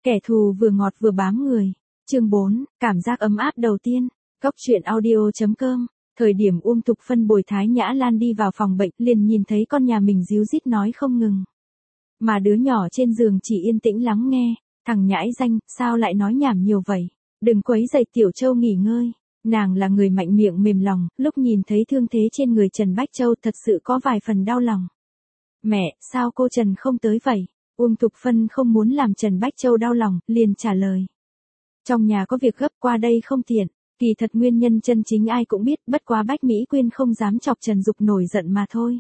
Kẻ thù vừa ngọt vừa bám người. Chương 4, cảm giác ấm áp đầu tiên. Góc truyện audio.com. Thời điểm Uông Thục Phân bồi Thái Nhã Lan đi vào phòng bệnh, liền nhìn thấy con nhà mình ríu rít nói không ngừng. Mà đứa nhỏ trên giường chỉ yên tĩnh lắng nghe. Thằng nhãi danh, sao lại nói nhảm nhiều vậy? Đừng quấy rầy Tiểu Châu nghỉ ngơi. Nàng là người mạnh miệng mềm lòng, lúc nhìn thấy thương thế trên người Trần Bách Châu thật sự có vài phần đau lòng. Mẹ, sao cô Trần không tới vậy? Uông Thục Phân không muốn làm Trần Bách Châu đau lòng, liền trả lời. Trong nhà có việc gấp qua đây không tiện. Kỳ thật nguyên nhân chân chính ai cũng biết, bất quá Bách Mỹ Quyên không dám chọc Trần Dục nổi giận mà thôi.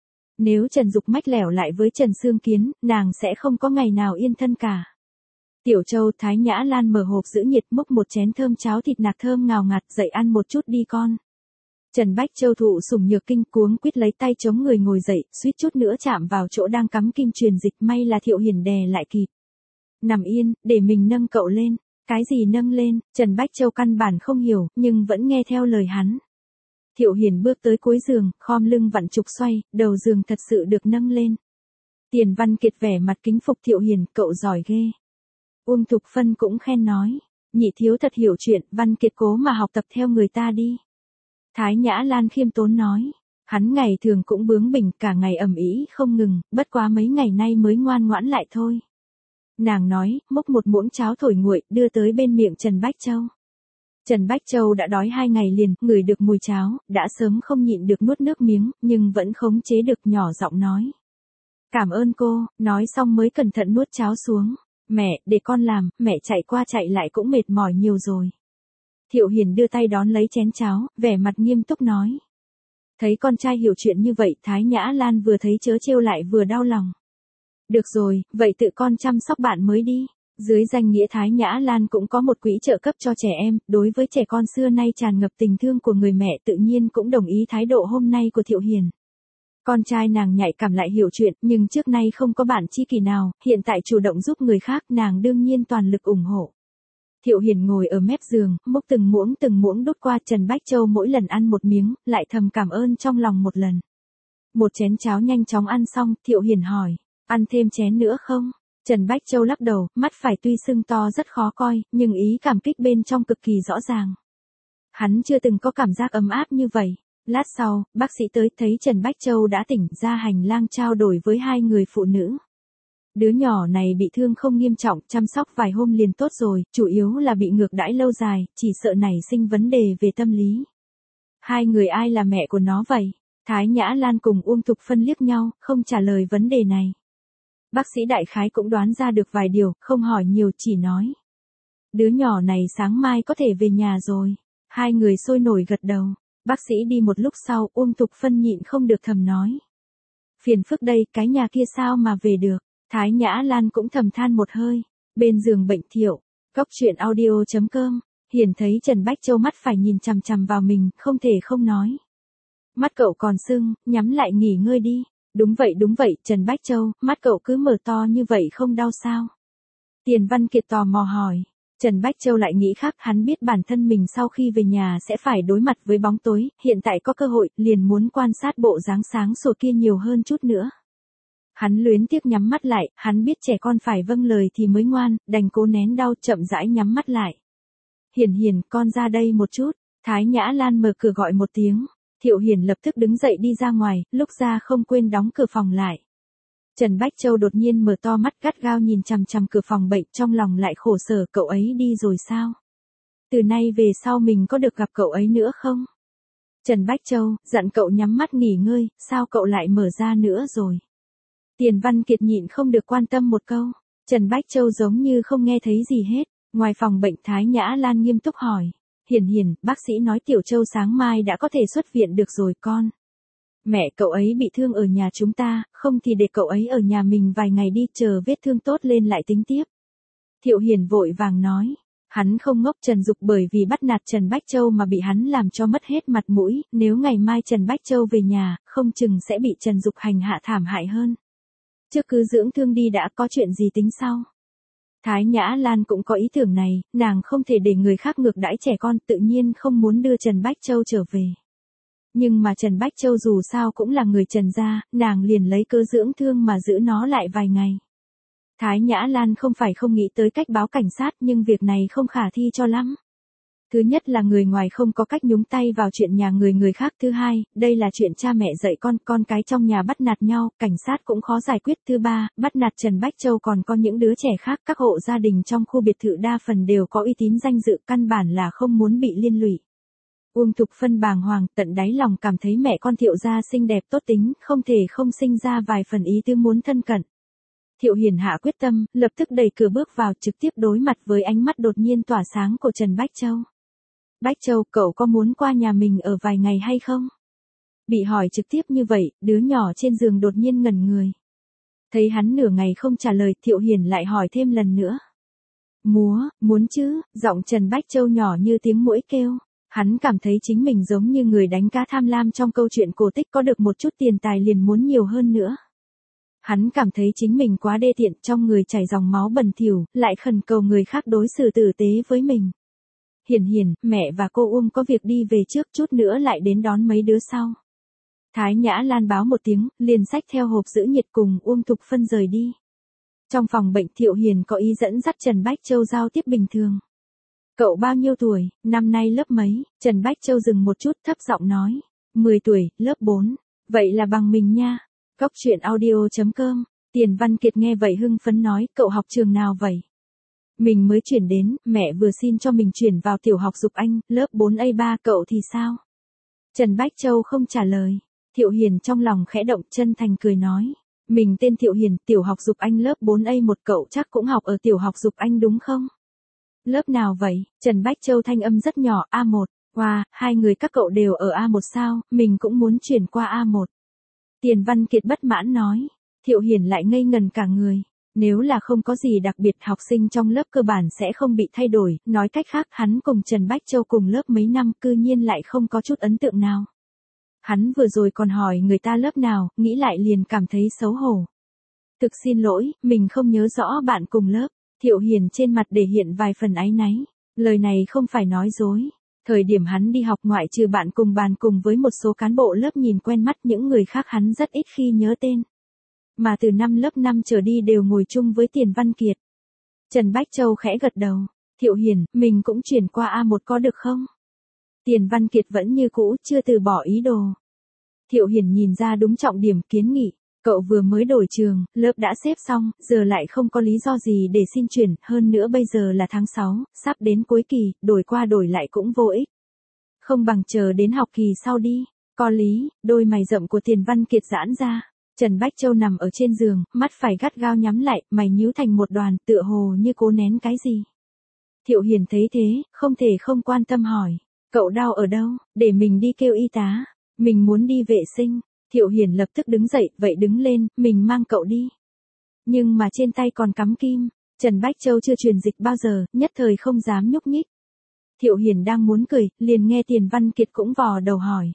Nếu Trần Dục mách lẻo lại với Trần Sương Kiến, nàng sẽ không có ngày nào yên thân cả. Tiểu Châu Thái Nhã Lan mở hộp giữ nhiệt múc một chén thơm cháo thịt nạc thơm ngào ngạt, dậy ăn một chút đi con. Trần Bách Châu thụ sủng nhược kinh cuống quýt lấy tay chống người ngồi dậy, suýt chút nữa chạm vào chỗ đang cắm kim truyền dịch, may là Thiệu Hiền đè lại kịp. Nằm yên, để mình nâng cậu lên. Cái gì nâng lên? Trần Bách Châu căn bản không hiểu, nhưng vẫn nghe theo lời hắn. Thiệu Hiền bước tới cuối giường, khom lưng vặn trục xoay, đầu giường thật sự được nâng lên. Tiền Văn Kiệt vẻ mặt kính phục Thiệu Hiền, cậu giỏi ghê. Uông Thục Phân cũng khen nói, nhị thiếu thật hiểu chuyện, Văn Kiệt cố mà học tập theo người ta đi. Thái Nhã Lan khiêm tốn nói, hắn ngày thường cũng bướng bỉnh, cả ngày ầm ĩ không ngừng, bất quá mấy ngày nay mới ngoan ngoãn lại thôi. Nàng nói, múc một muỗng cháo thổi nguội, đưa tới bên miệng Trần Bách Châu. Trần Bách Châu đã đói 2 ngày liền, ngửi được mùi cháo, đã sớm không nhịn được nuốt nước miếng, nhưng vẫn khống chế được nhỏ giọng nói. Cảm ơn cô, nói xong mới cẩn thận nuốt cháo xuống. Mẹ, để con làm, mẹ chạy qua chạy lại cũng mệt mỏi nhiều rồi. Thiệu Hiền đưa tay đón lấy chén cháo, vẻ mặt nghiêm túc nói. Thấy con trai hiểu chuyện như vậy, Thái Nhã Lan vừa thấy trớ trêu lại vừa đau lòng. Được rồi, vậy tự con chăm sóc bạn mới đi. Dưới danh nghĩa Thái Nhã Lan cũng có một quỹ trợ cấp cho trẻ em, đối với trẻ con xưa nay tràn ngập tình thương của người mẹ tự nhiên cũng đồng ý thái độ hôm nay của Thiệu Hiền. Con trai nàng nhạy cảm lại hiểu chuyện, nhưng trước nay không có bạn tri kỷ nào, hiện tại chủ động giúp người khác, nàng đương nhiên toàn lực ủng hộ. Thiệu Hiền ngồi ở mép giường, múc từng muỗng đút qua Trần Bách Châu, mỗi lần ăn một miếng, lại thầm cảm ơn trong lòng một lần. Một chén cháo nhanh chóng ăn xong, Thiệu Hiền hỏi, ăn thêm chén nữa không? Trần Bách Châu lắc đầu, mắt phải tuy sưng to rất khó coi, nhưng ý cảm kích bên trong cực kỳ rõ ràng. Hắn chưa từng có cảm giác ấm áp như vậy. Lát sau, bác sĩ tới thấy Trần Bách Châu đã tỉnh, ra hành lang trao đổi với 2 người phụ nữ. Đứa nhỏ này bị thương không nghiêm trọng, chăm sóc vài hôm liền tốt rồi, chủ yếu là bị ngược đãi lâu dài, chỉ sợ nảy sinh vấn đề về tâm lý. 2 người ai là mẹ của nó vậy? Thái Nhã Lan cùng Uông Thục Phân liếc nhau, không trả lời vấn đề này. Bác sĩ đại khái cũng đoán ra được vài điều, không hỏi nhiều, chỉ nói. Đứa nhỏ này sáng mai có thể về nhà rồi. 2 người sôi nổi gật đầu. Bác sĩ đi một lúc sau, Uông Thục Phân nhịn không được thầm nói. Phiền phức đây, cái nhà kia sao mà về được. Thái Nhã Lan cũng thầm than một hơi. Bên giường bệnh Thiệu, góc truyện audio.com. Hiền thấy Trần Bách Châu mắt phải nhìn chằm chằm vào mình, không thể không nói. Mắt cậu còn sưng, nhắm lại nghỉ ngơi đi. Đúng vậy, Trần Bách Châu, mắt cậu cứ mở to như vậy không đau sao? Tiền Văn Kiệt tò mò hỏi. Trần Bách Châu lại nghĩ khác, hắn biết bản thân mình sau khi về nhà sẽ phải đối mặt với bóng tối, hiện tại có cơ hội, liền muốn quan sát bộ dáng sáng sủa kia nhiều hơn chút nữa. Hắn luyến tiếc nhắm mắt lại, hắn biết trẻ con phải vâng lời thì mới ngoan, đành cố nén đau, chậm rãi nhắm mắt lại. Hiền, con ra đây một chút. Thái Nhã Lan mở cửa gọi một tiếng. Thiệu Hiền lập tức đứng dậy đi ra ngoài, lúc ra không quên đóng cửa phòng lại. Trần Bách Châu đột nhiên mở to mắt gắt gao nhìn chằm chằm cửa phòng bệnh, trong lòng lại khổ sở, cậu ấy đi rồi sao? Từ nay về sau mình có được gặp cậu ấy nữa không? Trần Bách Châu, dặn cậu nhắm mắt nghỉ ngơi, sao cậu lại mở ra nữa rồi? Tiền Văn Kiệt nhịn không được quan tâm một câu. Trần Bách Châu giống như không nghe thấy gì hết. Ngoài phòng bệnh Thái Nhã Lan nghiêm túc hỏi. Hiền, bác sĩ nói Tiểu Châu sáng mai đã có thể xuất viện được rồi con. Mẹ cậu ấy bị thương ở nhà chúng ta, không thì để cậu ấy ở nhà mình vài ngày đi, chờ vết thương tốt lên lại tính tiếp. Thiệu Hiền vội vàng nói. Hắn không ngốc, Trần Dục bởi vì bắt nạt Trần Bách Châu mà bị hắn làm cho mất hết mặt mũi, nếu ngày mai Trần Bách Châu về nhà, không chừng sẽ bị Trần Dục hành hạ thảm hại hơn. Trước cứ dưỡng thương đi đã, có chuyện gì tính sau. Thái Nhã Lan cũng có ý tưởng này, nàng không thể để người khác ngược đãi trẻ con, tự nhiên không muốn đưa Trần Bách Châu trở về. Nhưng mà Trần Bách Châu dù sao cũng là người Trần gia, nàng liền lấy cớ dưỡng thương mà giữ nó lại vài ngày. Thái Nhã Lan không phải không nghĩ tới cách báo cảnh sát nhưng việc này không khả thi cho lắm. Thứ nhất là người ngoài không có cách nhúng tay vào chuyện nhà người khác. Thứ hai, đây là chuyện cha mẹ dạy con cái trong nhà bắt nạt nhau, cảnh sát cũng khó giải quyết. Thứ ba, bắt nạt Trần Bách Châu còn có những đứa trẻ khác. Các hộ gia đình trong khu biệt thự đa phần đều có uy tín danh dự, căn bản là không muốn bị liên lụy. Uông Thục Phân bàng hoàng, tận đáy lòng cảm thấy mẹ con Thiệu gia xinh đẹp tốt tính, không thể không sinh ra vài phần ý tứ muốn thân cận. Thiệu Hiền hạ quyết tâm, lập tức đẩy cửa bước vào, trực tiếp đối mặt với ánh mắt đột nhiên tỏa sáng của Trần Bách Châu. Bách Châu, cậu có muốn qua nhà mình ở vài ngày hay không? Bị hỏi trực tiếp như vậy, đứa nhỏ trên giường đột nhiên ngẩn người. Thấy hắn nửa ngày không trả lời, Thiệu Hiền lại hỏi thêm lần nữa. Muốn chứ, giọng Trần Bách Châu nhỏ như tiếng muỗi kêu. Hắn cảm thấy chính mình giống như người đánh cá tham lam trong câu chuyện cổ tích, có được một chút tiền tài liền muốn nhiều hơn nữa. Hắn cảm thấy chính mình quá đê tiện, trong người chảy dòng máu bẩn thỉu, lại khẩn cầu người khác đối xử tử tế với mình. Hiền, mẹ và cô Uông có việc đi về trước, chút nữa lại đến đón mấy đứa sau. Thái Nhã Lan báo một tiếng, liền xách theo hộp giữ nhiệt cùng Uông Thục Phân rời đi. Trong phòng bệnh, Thiệu Hiền có ý dẫn dắt Trần Bách Châu giao tiếp bình thường. Cậu bao nhiêu tuổi, năm nay lớp mấy? Trần Bách Châu dừng một chút, thấp giọng nói. 10 tuổi, lớp 4. Vậy là bằng mình nha. Cóc truyện audio.com. Tiền Văn Kiệt nghe vậy hưng phấn nói, cậu học trường nào vậy? Mình mới chuyển đến, mẹ vừa xin cho mình chuyển vào tiểu học Dục Anh, lớp 4A3, cậu thì sao? Trần Bách Châu không trả lời. Thiệu Hiền trong lòng khẽ động, chân thành cười nói. Mình tên Thiệu Hiền, tiểu học Dục Anh lớp 4A1, cậu chắc cũng học ở tiểu học Dục Anh đúng không? Lớp nào vậy? Trần Bách Châu thanh âm rất nhỏ, A1. Wow, hai người các cậu đều ở A1 sao, mình cũng muốn chuyển qua A1. Tiền Văn Kiệt bất mãn nói. Thiệu Hiền lại ngây ngần cả người. Nếu là không có gì đặc biệt, học sinh trong lớp cơ bản sẽ không bị thay đổi, nói cách khác hắn cùng Trần Bách Châu cùng lớp mấy năm, cư nhiên lại không có chút ấn tượng nào. Hắn vừa rồi còn hỏi người ta lớp nào, nghĩ lại liền cảm thấy xấu hổ. Thực xin lỗi, mình không nhớ rõ bạn cùng lớp. Thiệu Hiền trên mặt để hiện vài phần áy náy. Lời này không phải nói dối. Thời điểm hắn đi học, ngoại trừ bạn cùng bàn cùng với một số cán bộ lớp nhìn quen mắt, những người khác hắn rất ít khi nhớ tên. Mà từ năm lớp 5 trở đi đều ngồi chung với Tiền Văn Kiệt. Trần Bách Châu khẽ gật đầu. Thiệu Hiền, mình cũng chuyển qua A1 có được không? Tiền Văn Kiệt vẫn như cũ, chưa từ bỏ ý đồ. Thiệu Hiền nhìn ra đúng trọng điểm, kiến nghị. Cậu vừa mới đổi trường, lớp đã xếp xong, giờ lại không có lý do gì để xin chuyển, hơn nữa bây giờ là tháng 6, sắp đến cuối kỳ, đổi qua đổi lại cũng vô ích. Không bằng chờ đến học kỳ sau đi. Có lý, đôi mày rậm của Tiền Văn Kiệt giãn ra. Trần Bách Châu nằm ở trên giường, mắt phải gắt gao nhắm lại, mày nhíu thành một đoàn, tựa hồ như cố nén cái gì. Thiệu Hiền thấy thế, không thể không quan tâm hỏi. Cậu đau ở đâu, để mình đi kêu y tá. Mình muốn đi vệ sinh. Thiệu Hiền lập tức đứng dậy, vậy đứng lên, mình mang cậu đi. Nhưng mà trên tay còn cắm kim. Trần Bách Châu chưa truyền dịch bao giờ, nhất thời không dám nhúc nhích. Thiệu Hiền đang muốn cười, liền nghe Tiền Văn Kiệt cũng vò đầu hỏi.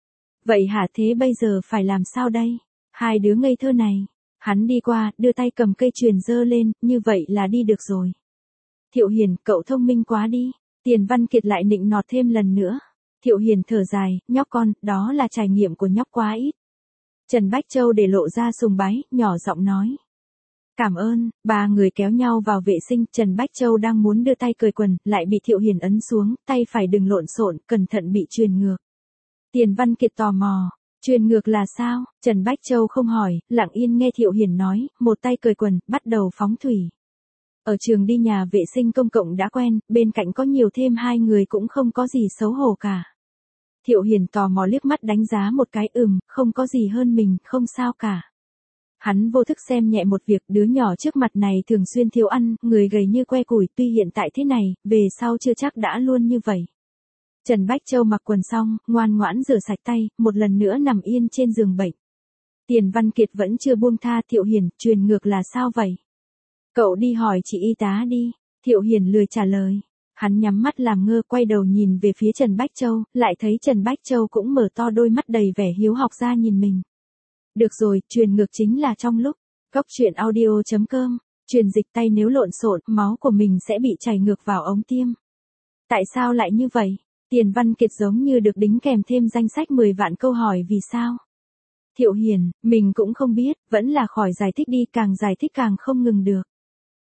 Vậy hả, thế bây giờ phải làm sao đây? Hai đứa ngây thơ này. Hắn đi qua, đưa tay cầm cây chuyền giơ lên, như vậy là đi được rồi. Thiệu Hiền, cậu thông minh quá đi. Tiền Văn Kiệt lại nịnh nọt thêm lần nữa. Thiệu Hiền thở dài, nhóc con, đó là trải nghiệm của nhóc quá ít. Trần Bách Châu để lộ ra sùng bái, nhỏ giọng nói. Cảm ơn. Ba người kéo nhau vào vệ sinh, Trần Bách Châu đang muốn đưa tay cởi quần, lại bị Thiệu Hiền ấn xuống, tay phải đừng lộn xộn, cẩn thận bị truyền ngược. Tiền Văn Kiệt tò mò. Truyền ngược là sao? Trần Bách Châu không hỏi, lặng yên nghe Thiệu Hiền nói, một tay cởi quần, bắt đầu phóng thủy. Ở trường đi nhà vệ sinh công cộng đã quen, bên cạnh có nhiều thêm hai người cũng không có gì xấu hổ cả. Thiệu Hiền tò mò liếc mắt đánh giá một cái, không có gì hơn mình, không sao cả. Hắn vô thức xem nhẹ một việc, đứa nhỏ trước mặt này thường xuyên thiếu ăn, người gầy như que củi, tuy hiện tại thế này, về sau chưa chắc đã luôn như vậy. Trần Bách Châu mặc quần xong, ngoan ngoãn rửa sạch tay, một lần nữa nằm yên trên giường bệnh. Tiền Văn Kiệt vẫn chưa buông tha. Thiệu Hiền, truyền ngược là sao vậy? Cậu đi hỏi chị y tá đi. Thiệu Hiền lười trả lời. Hắn nhắm mắt làm ngơ, quay đầu nhìn về phía Trần Bách Châu, lại thấy Trần Bách Châu cũng mở to đôi mắt đầy vẻ hiếu học ra nhìn mình. Được rồi, truyền ngược chính là trong lúc. Cóc truyện audio.com. Truyền dịch tay nếu lộn xộn, máu của mình sẽ bị chảy ngược vào ống tiêm. Tại sao lại như vậy? Tiền Văn Kiệt giống như được đính kèm thêm danh sách 10 vạn câu hỏi vì sao. Thiệu Hiền, mình cũng không biết, vẫn là khỏi giải thích đi, càng giải thích càng không ngừng được.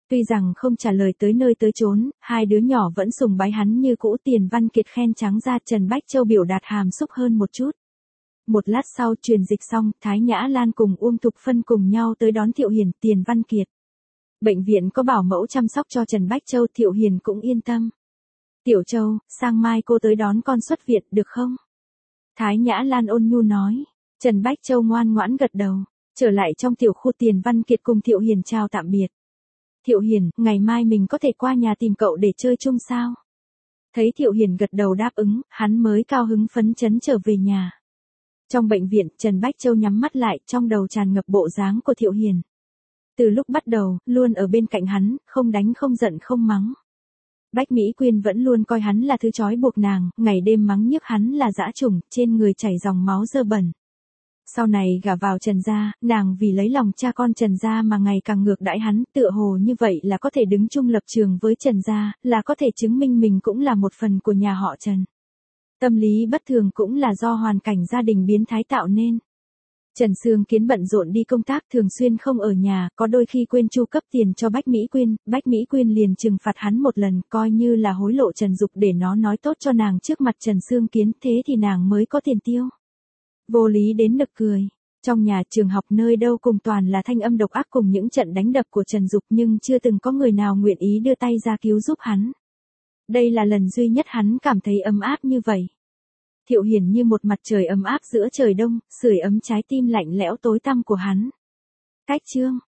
Tuy rằng không trả lời tới nơi tới chốn, hai đứa nhỏ vẫn sùng bái hắn như cũ. Tiền Văn Kiệt khen trắng ra, Trần Bách Châu biểu đạt hàm xúc hơn một chút. Một lát sau truyền dịch xong, Thái Nhã Lan cùng Uông Thục Phân cùng nhau tới đón Thiệu Hiền, Tiền Văn Kiệt. Bệnh viện có bảo mẫu chăm sóc cho Trần Bách Châu, Thiệu Hiền cũng yên tâm. Tiểu Châu, sang mai cô tới đón con xuất viện được không? Thái Nhã Lan ôn nhu nói. Trần Bách Châu ngoan ngoãn gật đầu. Trở lại trong tiểu khu, Tiền Văn Kiệt cùng Thiệu Hiền chào tạm biệt. Thiệu Hiền, ngày mai mình có thể qua nhà tìm cậu để chơi chung sao? Thấy Thiệu Hiền gật đầu đáp ứng, hắn mới cao hứng phấn chấn trở về nhà. Trong bệnh viện, Trần Bách Châu nhắm mắt lại, trong đầu tràn ngập bộ dáng của Thiệu Hiền. Từ lúc bắt đầu, luôn ở bên cạnh hắn, không đánh không giận không mắng. Bách Mỹ Quyên vẫn luôn coi hắn là thứ trói buộc nàng, ngày đêm mắng nhiếc hắn là dã chủng, trên người chảy dòng máu dơ bẩn. Sau này gả vào Trần gia, nàng vì lấy lòng cha con Trần gia mà ngày càng ngược đãi hắn, tựa hồ như vậy là có thể đứng chung lập trường với Trần gia, là có thể chứng minh mình cũng là một phần của nhà họ Trần. Tâm lý bất thường cũng là do hoàn cảnh gia đình biến thái tạo nên. Trần Sương Kiến bận rộn đi công tác, thường xuyên không ở nhà, có đôi khi quên chu cấp tiền cho Bách Mỹ Quyên, Bách Mỹ Quyên liền trừng phạt hắn một lần, coi như là hối lộ Trần Dục để nó nói tốt cho nàng trước mặt Trần Sương Kiến, thế thì nàng mới có tiền tiêu. Vô lý đến nực cười. Trong nhà, trường học, nơi đâu cùng toàn là thanh âm độc ác cùng những trận đánh đập của Trần Dục, nhưng chưa từng có người nào nguyện ý đưa tay ra cứu giúp hắn. Đây là lần duy nhất hắn cảm thấy ấm áp như vậy. Thiệu Hiền như một mặt trời ấm áp giữa trời đông, sưởi ấm trái tim lạnh lẽo tối tăm của hắn. Cách chương